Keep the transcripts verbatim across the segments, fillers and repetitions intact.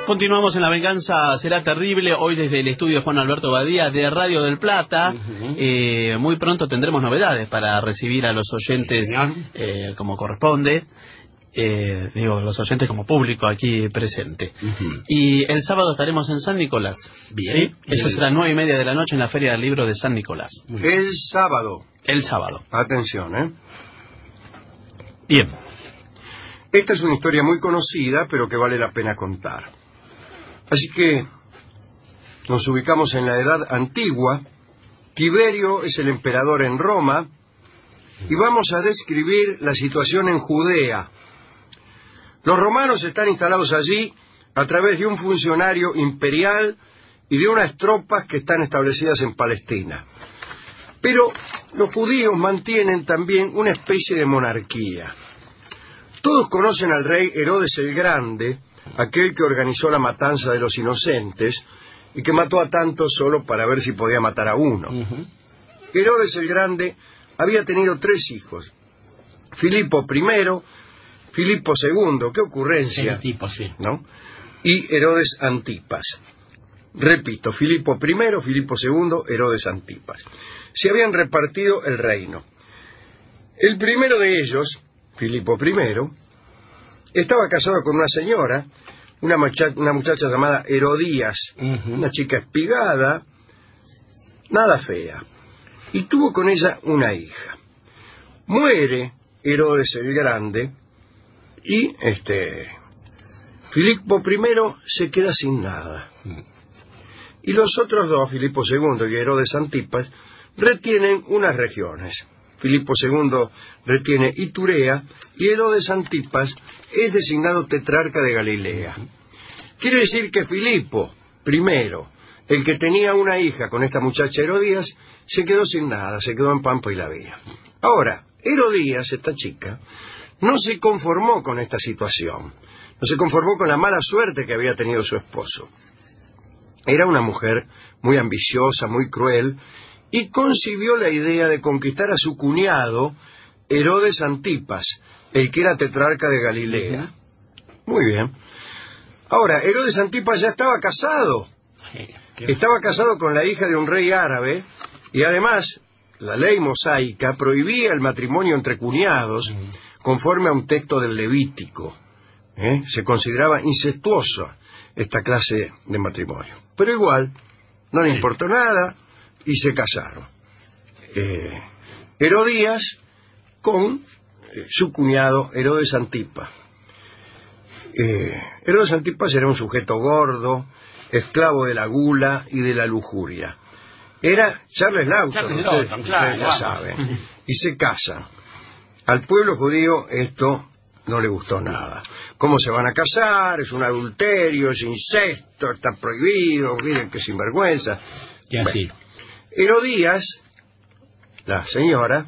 Continuamos en La Venganza Será Terrible, hoy desde el estudio Juan Alberto Badía de Radio del Plata. Uh-huh. eh, muy pronto tendremos novedades para recibir a los oyentes eh, como corresponde. Eh, digo, los oyentes como público aquí presente. Uh-huh. Y el sábado estaremos en San Nicolás. Bien. ¿Sí? Eso Bien. será nueve y media de la noche en la Feria del Libro de San Nicolás. El sábado. El sábado. Atención, ¿eh? Bien. Esta es una historia muy conocida, pero que vale la pena contar. Así que nos ubicamos en la Edad Antigua. Tiberio es el emperador en Roma y vamos a describir la situación en Judea. Los romanos están instalados allí a través de un funcionario imperial y de unas tropas que están establecidas en Palestina. Pero los judíos mantienen también una especie de monarquía. Todos conocen al rey Herodes el Grande, aquel que organizó la matanza de los inocentes y que mató a tantos solo para ver si podía matar a uno. Uh-huh. Herodes el Grande había tenido tres hijos: Filipo primero, Filipo segundo, qué ocurrencia, el tipo, sí. ¿no? Y Herodes Antipas. Repito, Filipo primero, Filipo segundo, Herodes Antipas. Se habían repartido el reino. El primero de ellos, Filipo primero, estaba casado con una señora, una, mucha- una muchacha llamada Herodías, uh-huh. una chica espigada, nada fea, y tuvo con ella una hija. Muere Herodes el Grande y este Filipo primero se queda sin nada. Uh-huh. Y los otros dos, Filipo segundo y Herodes Antipas, retienen unas regiones. Filipo segundo retiene Iturea y Herodes Antipas es designado tetrarca de Galilea. Quiere decir que Filipo primero, el que tenía una hija con esta muchacha Herodías, se quedó sin nada, se quedó en Pampa y la Vía. Ahora, Herodías, esta chica, no se conformó con esta situación, no se conformó con la mala suerte que había tenido su esposo. Era una mujer muy ambiciosa, muy cruel, y concibió la idea de conquistar a su cuñado, Herodes Antipas, el que era tetrarca de Galilea. Muy bien. Ahora, Herodes Antipas ya estaba casado. Estaba casado con la hija de un rey árabe, y además, la ley mosaica prohibía el matrimonio entre cuñados, conforme a un texto del Levítico. ¿Eh? Se consideraba incestuosa esta clase de matrimonio. Pero igual, no le importó nada, y se casaron. Eh, Herodías con eh, su cuñado Herodes Antipas. Eh, Herodes Antipas era un sujeto gordo, esclavo de la gula y de la lujuria. Era Charles Lawton, Charles ustedes, Lawton, claro, ustedes ya vamos. saben. Y se casan. Al pueblo judío esto no le gustó nada. ¿Cómo se van a casar? Es un adulterio, es incesto, está prohibido, miren qué sinvergüenza. Y así. Bueno, Herodías, la señora,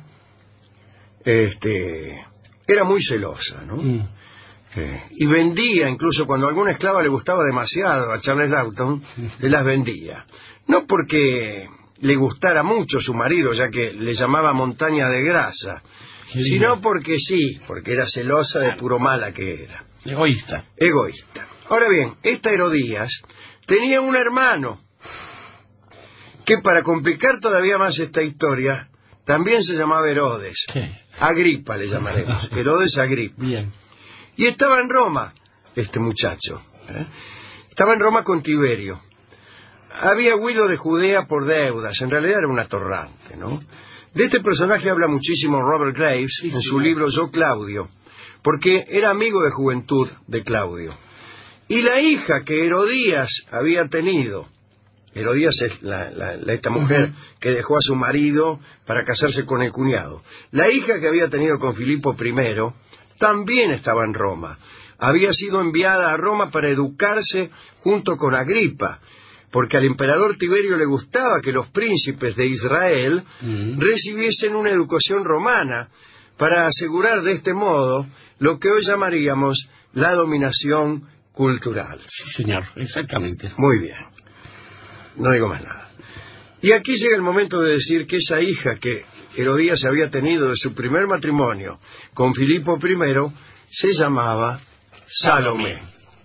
este, era muy celosa, ¿no? Mm. Eh, y vendía, incluso cuando a alguna esclava le gustaba demasiado a Charles Lawton, le las vendía. No porque le gustara mucho su marido, ya que le llamaba montaña de grasa, sí, sino porque sí, porque era celosa de puro mala que era. Egoísta. Egoísta. Ahora bien, esta Herodías tenía un hermano, que para complicar todavía más esta historia, también se llamaba Herodes. ¿Qué? Agripa le llamaremos. Herodes Agripa. Bien. Y estaba en Roma, este muchacho. ¿eh? Estaba en Roma con Tiberio. Había huido de Judea por deudas. En realidad era un atorrante, ¿no? De este personaje habla muchísimo Robert Graves sí, en sí, su sí. libro Yo Claudio, porque era amigo de juventud de Claudio. Y la hija que Herodías había tenido, Herodías es la, la, la, esta mujer uh-huh. que dejó a su marido para casarse con el cuñado. La hija que había tenido con Filipo primero también estaba en Roma. Había sido enviada a Roma para educarse junto con Agripa, porque al emperador Tiberio le gustaba que los príncipes de Israel uh-huh. recibiesen una educación romana para asegurar de este modo lo que hoy llamaríamos la dominación cultural. Sí, señor, exactamente. Muy bien. No digo más nada. Y aquí llega el momento de decir que esa hija que Herodías había tenido de su primer matrimonio con Filipo primero se llamaba Salomé.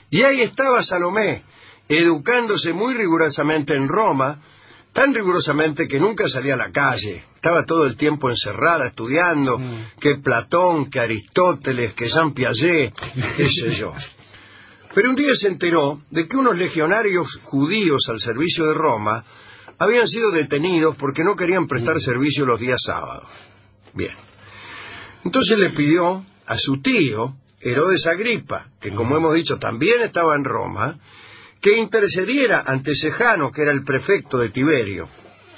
Y ahí estaba Salomé, educándose muy rigurosamente en Roma, tan rigurosamente que nunca salía a la calle. Estaba todo el tiempo encerrada estudiando, mm. que Platón, que Aristóteles, que Jean Piaget, qué sé yo. Pero un día se enteró de que unos legionarios judíos al servicio de Roma habían sido detenidos porque no querían prestar servicio los días sábados. Bien. Entonces le pidió a su tío, Herodes Agripa, que como hemos dicho también estaba en Roma, que intercediera ante Sejano, que era el prefecto de Tiberio.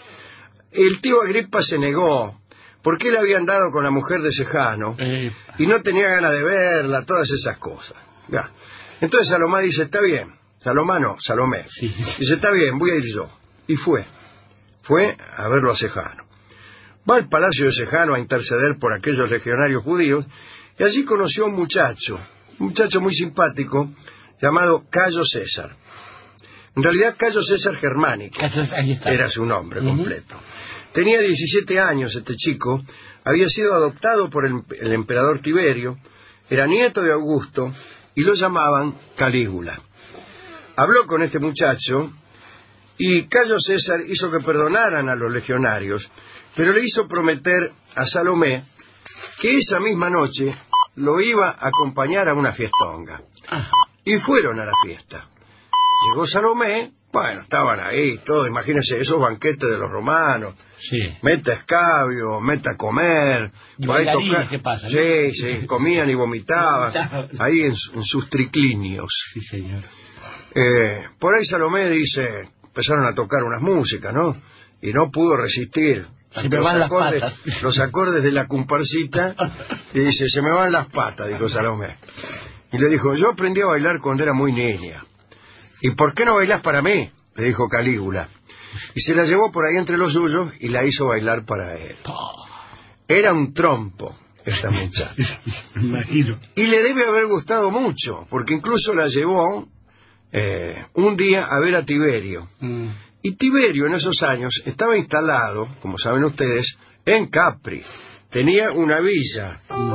El tío Agripa se negó, porque le habían dado con la mujer de Sejano, y no tenía ganas de verla, todas esas cosas. Ya. Entonces Salomé dice, está bien, Salomé no, Salomé, sí. Dice, está bien, voy a ir yo. Y fue, fue a verlo a Sejano. Va al palacio de Sejano a interceder por aquellos legionarios judíos, y allí conoció a un muchacho, un muchacho muy simpático, llamado Cayo César. En realidad Cayo César Germánico era su nombre uh-huh. completo. Tenía diecisiete años este chico, había sido adoptado por el, el emperador Tiberio, era nieto de Augusto, y lo llamaban Calígula. Habló con este muchacho, y Cayo César hizo que perdonaran a los legionarios, pero le hizo prometer a Salomé que esa misma noche lo iba a acompañar a una fiestonga. Ajá. Y fueron a la fiesta. Llegó Salomé, bueno, estaban ahí, todos, imagínense, esos banquetes de los romanos. Sí. Meta escabio, meta comer. ¿Y bailarines qué pasa? Sí, sí, comían y vomitaban, ahí en, en sus triclinios. Sí, señor. Eh, por ahí Salomé dice, empezaron a tocar unas músicas, ¿no? Y no pudo resistir. Se me van las acordes, patas. Los acordes de la comparsita, y dice, se me van las patas, dijo Salomé. Y le dijo, yo aprendí a bailar cuando era muy niña. ¿Y por qué no bailás para mí? Le dijo Calígula. Y se la llevó por ahí entre los suyos y la hizo bailar para él. Era un trompo esta muchacha. Imagino. Y le debe haber gustado mucho, porque incluso la llevó eh, un día a ver a Tiberio. Mm. Y Tiberio en esos años estaba instalado, como saben ustedes, en Capri. Tenía una villa. Mm.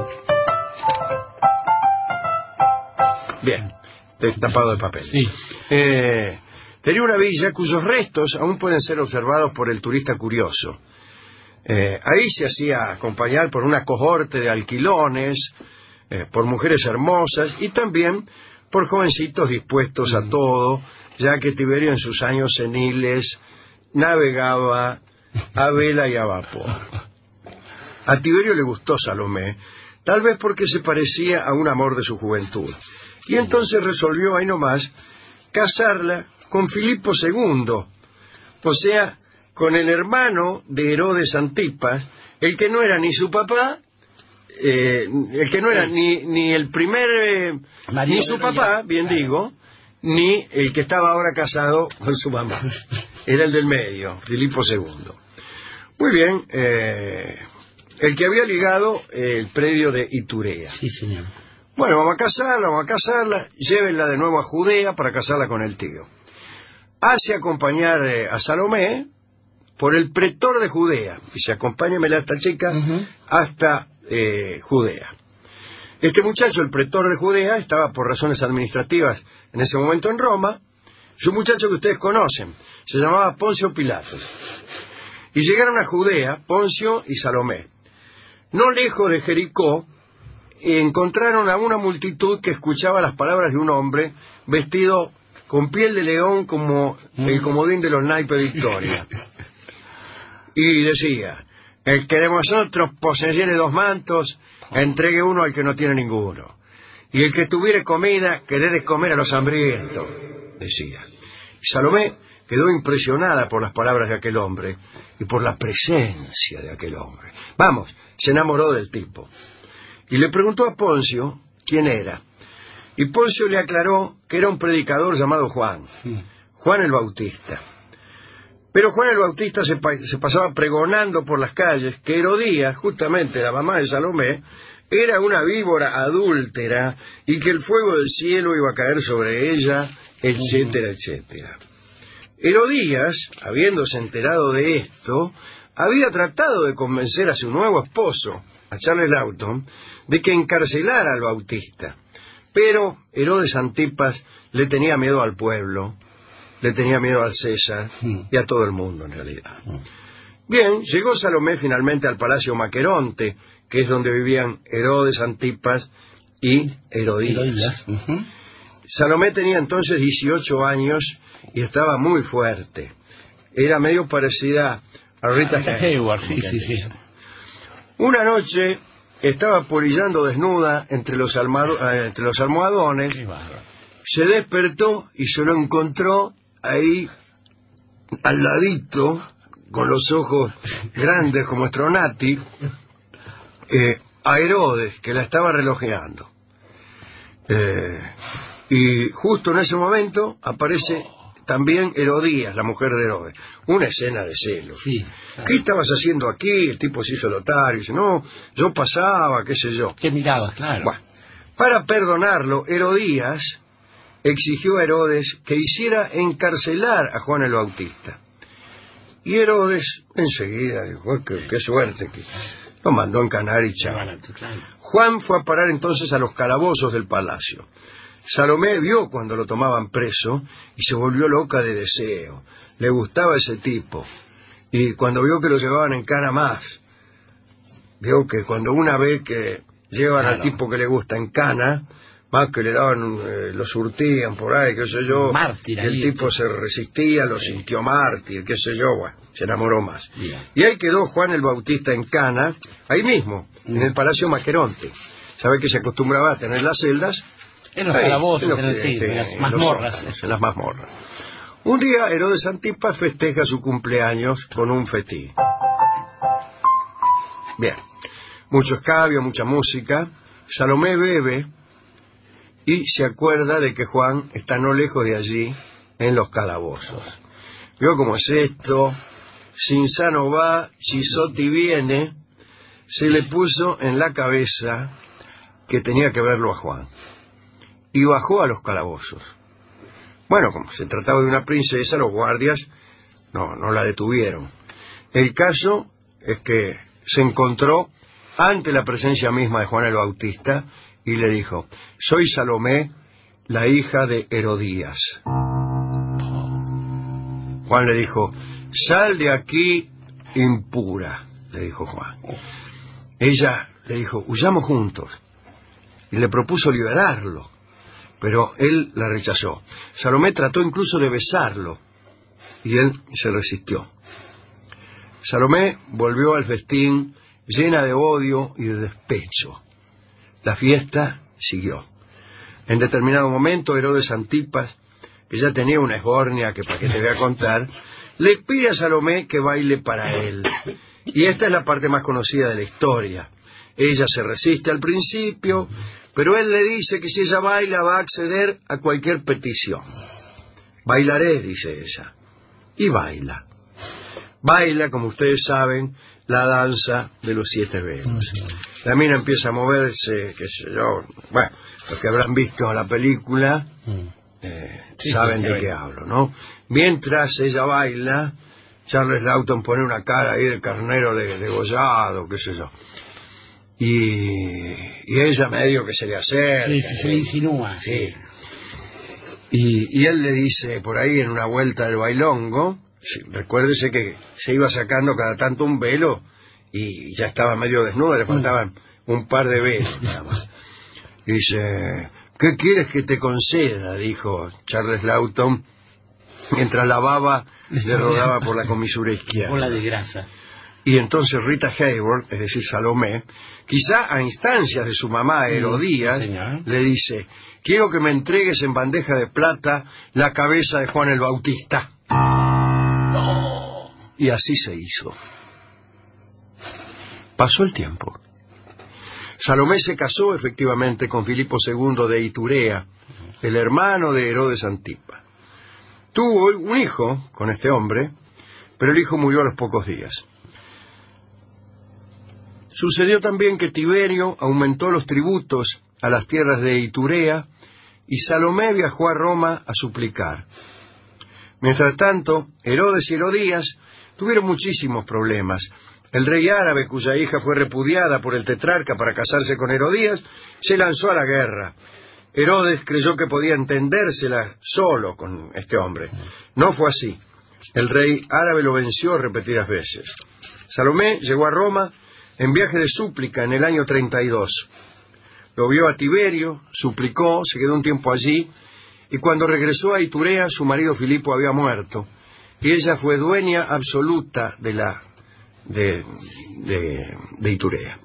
Bien, tapado de papel. Sí. Eh, tenía una villa cuyos restos aún pueden ser observados por el turista curioso. Eh, ahí se hacía acompañar por una cohorte de alquilones, eh, por mujeres hermosas y también por jovencitos dispuestos a todo, ya que Tiberio en sus años seniles navegaba a vela y a vapor. A Tiberio le gustó Salomé, tal vez porque se parecía a un amor de su juventud. Y entonces resolvió ahí nomás casarla con Filipo segundo, o sea, con el hermano de Herodes Antipas, el que no era ni su papá, eh, el que no era ni, ni el primer, eh, ni su papá, bien digo, ni el que estaba ahora casado con su mamá. Era el del medio, Filipo segundo. Muy bien, eh, el que había ligado el predio de Iturea. Sí, señor. Bueno, vamos a casarla, vamos a casarla, llévenla de nuevo a Judea para casarla con el tío. Hace acompañar eh, a Salomé por el pretor de Judea. Dice, acompáñamela a esta chica uh-huh. hasta eh, Judea. Este muchacho, el pretor de Judea, estaba por razones administrativas en ese momento en Roma. Es un muchacho que ustedes conocen. Se llamaba Poncio Pilatos. Y llegaron a Judea, Poncio y Salomé. No lejos de Jericó, encontraron a una multitud que escuchaba las palabras de un hombre vestido con piel de león como el comodín de los naipes Victoria. Y decía, el que de vosotros poseyere dos mantos, entregue uno al que no tiene ninguno. Y el que tuviere comida, que dé de comer a los hambrientos, decía. Y Salomé quedó impresionada por las palabras de aquel hombre y por la presencia de aquel hombre. Vamos, se enamoró del tipo. Y le preguntó a Poncio quién era. Y Poncio le aclaró que era un predicador llamado Juan, Juan el Bautista. Pero Juan el Bautista se, pa se pasaba pregonando por las calles que Herodías, justamente la mamá de Salomé, era una víbora adúltera y que el fuego del cielo iba a caer sobre ella, etcétera, etcétera. Herodías, habiéndose enterado de esto, había tratado de convencer a su nuevo esposo, a Charles Lawton, de que encarcelara al Bautista. Pero Herodes Antipas le tenía miedo al pueblo, le tenía miedo al César y a todo el mundo en realidad. Bien, llegó Salomé finalmente al Palacio Maqueronte, que es donde vivían Herodes Antipas y Herodías. Herodías. Uh-huh. Salomé tenía entonces dieciocho años y estaba muy fuerte. Era medio parecida a Rita Hayworth. Sí, sí, sí. Una noche estaba polillando desnuda entre los, almado, eh, entre los almohadones. Se despertó y se lo encontró ahí al ladito, con los ojos grandes como Stronati, eh, a Herodes, que la estaba relojeando. Eh, y justo en ese momento aparece también Herodías, la mujer de Herodes. Una escena de celos. Sí, claro. ¿Qué estabas haciendo aquí? El tipo se hizo lotario. Dice, no, yo pasaba, qué sé yo. ¿Qué mirabas? Claro. Bueno, para perdonarlo, Herodías exigió a Herodes que hiciera encarcelar a Juan el Bautista. Y Herodes enseguida dijo, qué, qué suerte, que lo mandó a encanar y chao. Juan fue a parar entonces a los calabozos del palacio. Salomé vio cuando lo tomaban preso y se volvió loca de deseo. Le gustaba ese tipo. Y cuando vio que lo llevaban en cana más, vio que cuando una vez que llevan claro. al tipo que le gusta en cana, más que le daban, eh, lo surtían por ahí, qué sé yo, mártir, el tipo se resistía, lo sí. sintió mártir, qué sé yo, bueno, se enamoró más. Bien. Y ahí quedó Juan el Bautista en cana, ahí mismo, mm. en el Palacio Maqueronte. Sabe que se acostumbraba a tener las celdas en los calabozos, en, en, sí, en las mazmorras. Los, en las mazmorras. Un día Herodes Antipas festeja su cumpleaños con un festín. Bien, mucho escabio, mucha música. Salomé bebe y se acuerda de que Juan está no lejos de allí, en los calabozos. Vio cómo es esto, Cinzano va, Chisotti viene, se le puso en la cabeza que tenía que verlo a Juan. Y bajó a los calabozos. Bueno, como se trataba de una princesa, los guardias no, no la detuvieron. El caso es que se encontró ante la presencia misma de Juan el Bautista y le dijo, soy Salomé, la hija de Herodías. Juan le dijo, sal de aquí impura, le dijo Juan. Ella le dijo, huyamos juntos. Y le propuso liberarlo, pero él la rechazó. Salomé trató incluso de besarlo, y él se resistió. Salomé volvió al festín llena de odio y de despecho. La fiesta siguió. En determinado momento, Herodes Antipas, que ya tenía una esbornia que para qué te voy a contar, le pide a Salomé que baile para él. Y esta es la parte más conocida de la historia. Ella se resiste al principio, pero él le dice que si ella baila va a acceder a cualquier petición. Bailaré, dice ella. Y baila. Baila, como ustedes saben, la danza de los siete velos. La mina empieza a moverse, qué sé yo, bueno, los que habrán visto la película eh, sí, saben sí, de qué hablo, ¿no? Mientras ella baila, Charles Lawton pone una cara ahí de carnero de, degollado, qué sé yo. Y, y ella medio que se le acerca. Sí, sí, se le insinúa. Sí. sí. Y, y él le dice por ahí en una vuelta del bailongo, sí, recuérdese que se iba sacando cada tanto un velo y ya estaba medio desnuda, le faltaban un par de velos nada más. Dice, ¿qué quieres que te conceda? Dijo Charles Lawton, mientras la baba le rodaba por la comisura izquierda. Por la de grasa. Y entonces Rita Hayworth, es decir, Salomé, quizá a instancias de su mamá Herodías, sí, le dice, quiero que me entregues en bandeja de plata la cabeza de Juan el Bautista. No. Y así se hizo. Pasó el tiempo. Salomé se casó efectivamente con Filipo segundo de Iturea, el hermano de Herodes Antipas. Tuvo un hijo con este hombre, pero el hijo murió a los pocos días. Sucedió también que Tiberio aumentó los tributos a las tierras de Iturea y Salomé viajó a Roma a suplicar. Mientras tanto, Herodes y Herodías tuvieron muchísimos problemas. El rey árabe, cuya hija fue repudiada por el tetrarca para casarse con Herodías, se lanzó a la guerra. Herodes creyó que podía entendérsela solo con este hombre. No fue así. El rey árabe lo venció repetidas veces. Salomé llegó a Roma en viaje de súplica en el año treinta y dos. Lo vio a Tiberio, suplicó, se quedó un tiempo allí, y cuando regresó a Iturea, su marido Filipo había muerto, y ella fue dueña absoluta de la de, de, de Iturea.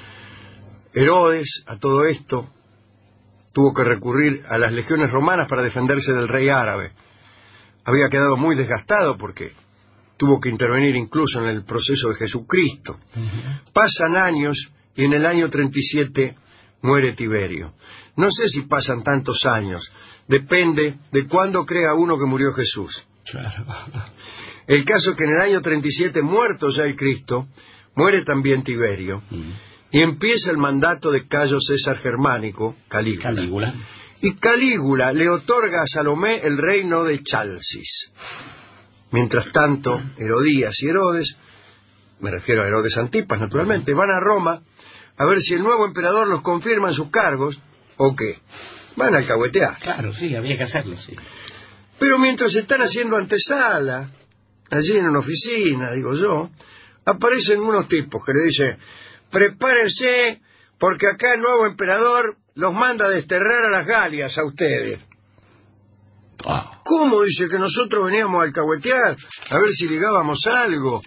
Herodes, a todo esto, tuvo que recurrir a las legiones romanas para defenderse del rey árabe. Había quedado muy desgastado porque tuvo que intervenir incluso en el proceso de Jesucristo. Uh-huh. Pasan años y en el año treinta y siete muere Tiberio. No sé si pasan tantos años, depende de cuándo crea uno que murió Jesús. Claro. El caso es que en el año treinta y siete, muerto ya el Cristo, muere también Tiberio, uh-huh. y empieza el mandato de Cayo César Germánico, Calígula. Calígula. Y Calígula le otorga a Salomé el reino de Chalcis. Mientras tanto, Herodías y Herodes, me refiero a Herodes Antipas naturalmente, van a Roma a ver si el nuevo emperador los confirma en sus cargos o qué. Van a alcahuetear. Claro, sí, había que hacerlo, sí. Pero mientras están haciendo antesala, allí en una oficina, digo yo, aparecen unos tipos que le dicen: prepárense, porque acá el nuevo emperador los manda a desterrar a las Galias a ustedes. Wow. ¿Cómo? Dice, que nosotros veníamos a alcahuetear, a ver si ligábamos algo.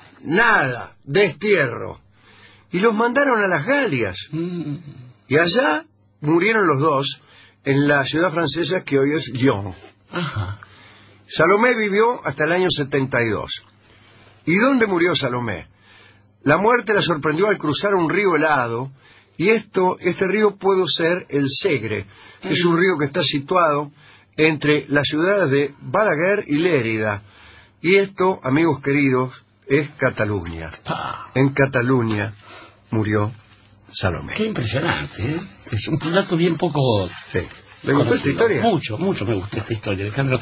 Nada, destierro. Y los mandaron a las Galias. Mm. Y allá murieron los dos en la ciudad francesa que hoy es Lyon. Ajá. Salomé vivió hasta el año setenta y dos. ¿Y dónde murió Salomé? La muerte la sorprendió al cruzar un río helado, y esto, este río pudo ser el Segre, que es un río que está situado entre las ciudades de Balaguer y Lérida. Y esto, amigos queridos, es Cataluña. En Cataluña murió Salomé. Qué impresionante, ¿eh? Es un dato bien poco... Sí. ¿Le gustó esta historia? Mucho, mucho me gustó esta historia, Alejandro.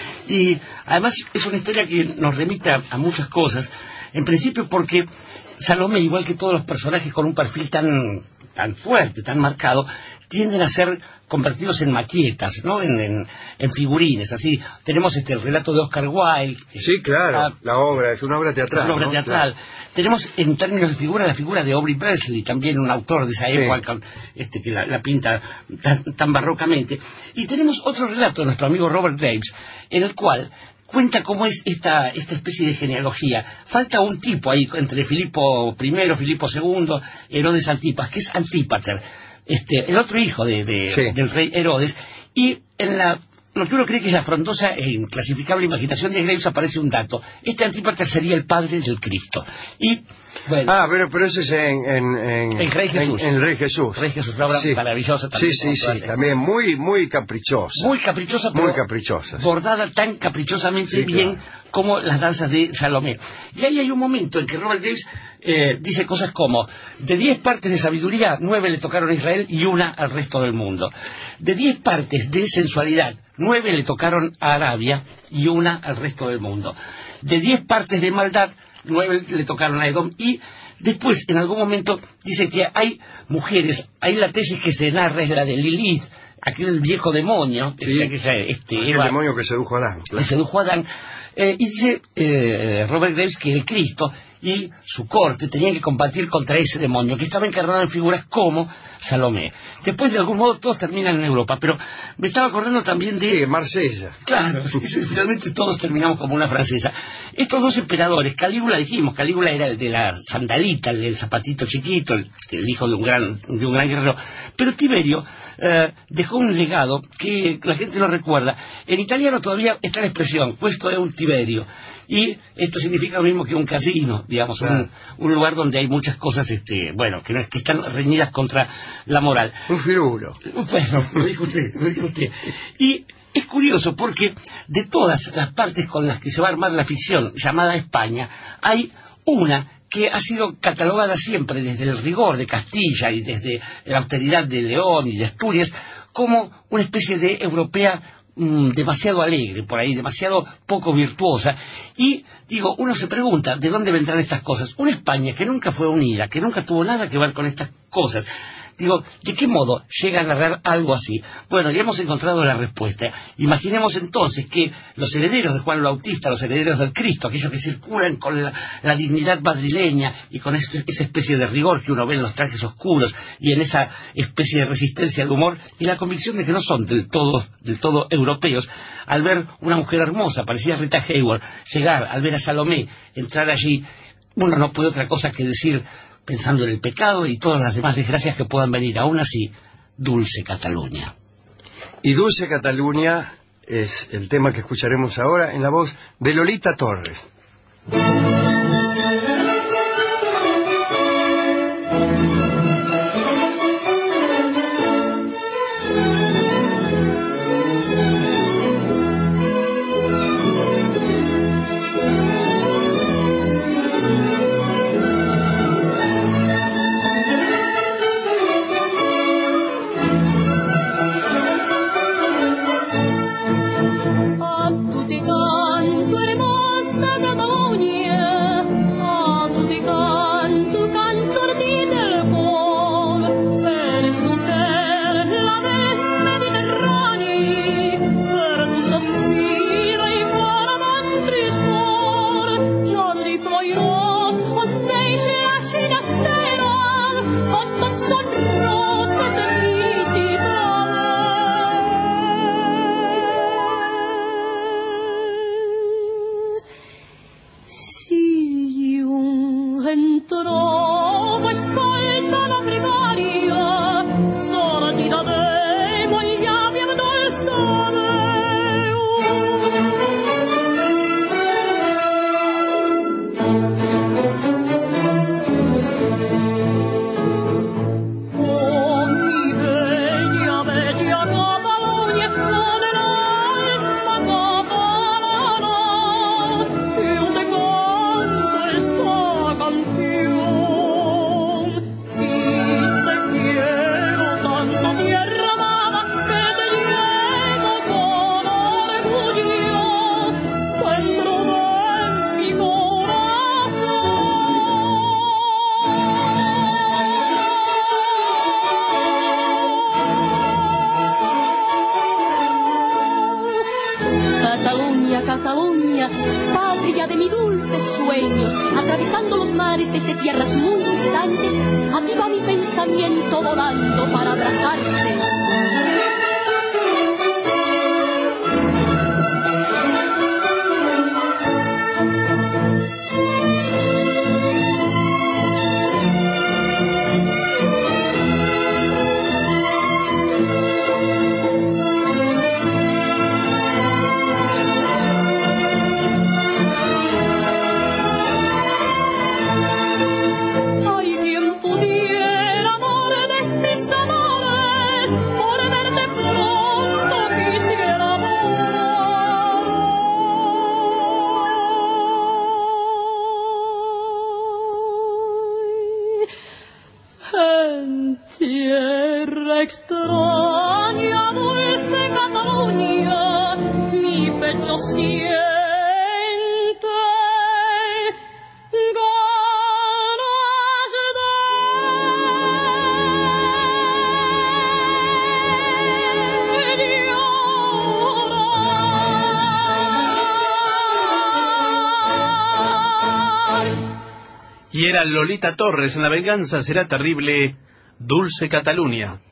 Y además es una historia que nos remite a, a muchas cosas. En principio porque Salomé, igual que todos los personajes con un perfil tan, tan fuerte, tan marcado, tienden a ser convertidos en maquetas, ¿no? En, en, en figurines, así. Tenemos este el relato de Oscar Wilde. Sí, claro, la, la obra, es una obra teatral. Es una obra ¿no? teatral. Claro. Tenemos en términos de figura la figura de Aubrey Presley, también un autor de esa sí. época, este, que la, la pinta tan, tan barrocamente. Y tenemos otro relato de nuestro amigo Robert Graves, en el cual cuenta cómo es esta, esta especie de genealogía. Falta un tipo ahí entre Filipo primero, Filipo segundo, Herodes Antipas, que es Antípater, este, el otro hijo de, de, sí. del rey Herodes. Y en la, lo que uno cree que es la frondosa e inclasificable imaginación de Graves aparece un dato. Este Antípater sería el padre del Cristo. Y, bueno, ah, pero, pero ese es en... En, en, en Rey Jesús. En, en Rey Jesús. Rey Jesús, una obra sí. maravillosa también. Sí, sí, sí, también muy, muy caprichosa. Muy caprichosa, pero muy caprichosa, sí. bordada tan caprichosamente sí, bien claro. como las danzas de Salomé. Y ahí hay un momento en que Robert Graves eh, dice cosas como: de diez partes de sabiduría, nueve le tocaron a Israel y una al resto del mundo. De diez partes de sensualidad, nueve le tocaron a Arabia y una al resto del mundo. De diez partes de maldad, nueve le tocaron a Edom. Y después, en algún momento, dice que hay mujeres, hay la tesis que se narra, es la de Lilith, aquel viejo demonio, sí, este, este, el Eva, demonio que sedujo a Adán. Claro. Que sedujo a Adán. Eh, y dice eh, Robert Graves que el Cristo y su corte tenían que combatir contra ese demonio que estaba encarnado en figuras como Salomé. Después, de algún modo, todos terminan en Europa, pero me estaba acordando también de... Sí, Marsella. Claro, finalmente todos terminamos como una francesa. Estos dos emperadores, Calígula, dijimos, Calígula era el de la sandalita, el del zapatito chiquito, el, el hijo de un gran, de un gran guerrero, pero Tiberio eh, dejó un legado que la gente no recuerda. En italiano todavía está la expresión, questo è un Tiberio. Y esto significa lo mismo que un casino, digamos, claro. un, un lugar donde hay muchas cosas, este, bueno, que, no, que están reñidas contra la moral. Un firulo. Bueno, lo dijo usted, lo dijo usted. Y es curioso porque de todas las partes con las que se va a armar la ficción llamada España, hay una que ha sido catalogada siempre desde el rigor de Castilla y desde la austeridad de León y de Asturias como una especie de europea demasiado alegre por ahí, demasiado poco virtuosa. Y digo, uno se pregunta ¿de dónde vendrán estas cosas? Una España que nunca fue unida, que nunca tuvo nada que ver con estas cosas, Digo, ¿de qué modo llega a agarrar algo así? Bueno, ya hemos encontrado la respuesta. Imaginemos entonces que los herederos de Juan el Bautista, los herederos del Cristo, aquellos que circulan con la, la dignidad madrileña y con este, esa especie de rigor que uno ve en los trajes oscuros y en esa especie de resistencia al humor y la convicción de que no son del todo, del todo europeos, al ver una mujer hermosa, parecida a Rita Hayworth, llegar, al ver a Salomé, entrar allí, uno no puede otra cosa que decir, pensando en el pecado y todas las demás desgracias que puedan venir, aún así, Dulce Cataluña. Y Dulce Cataluña es el tema que escucharemos ahora en la voz de Lolita Torres. Cataluña, patria de mis dulces sueños, atravesando los mares desde tierras muy distantes, a ti va mi pensamiento volando para abrazarte. Tierra extraña, dulce Cataluña, mi pecho siente ganas de llorar. Y era Lolita Torres en La venganza será terrible, Dulce Cataluña.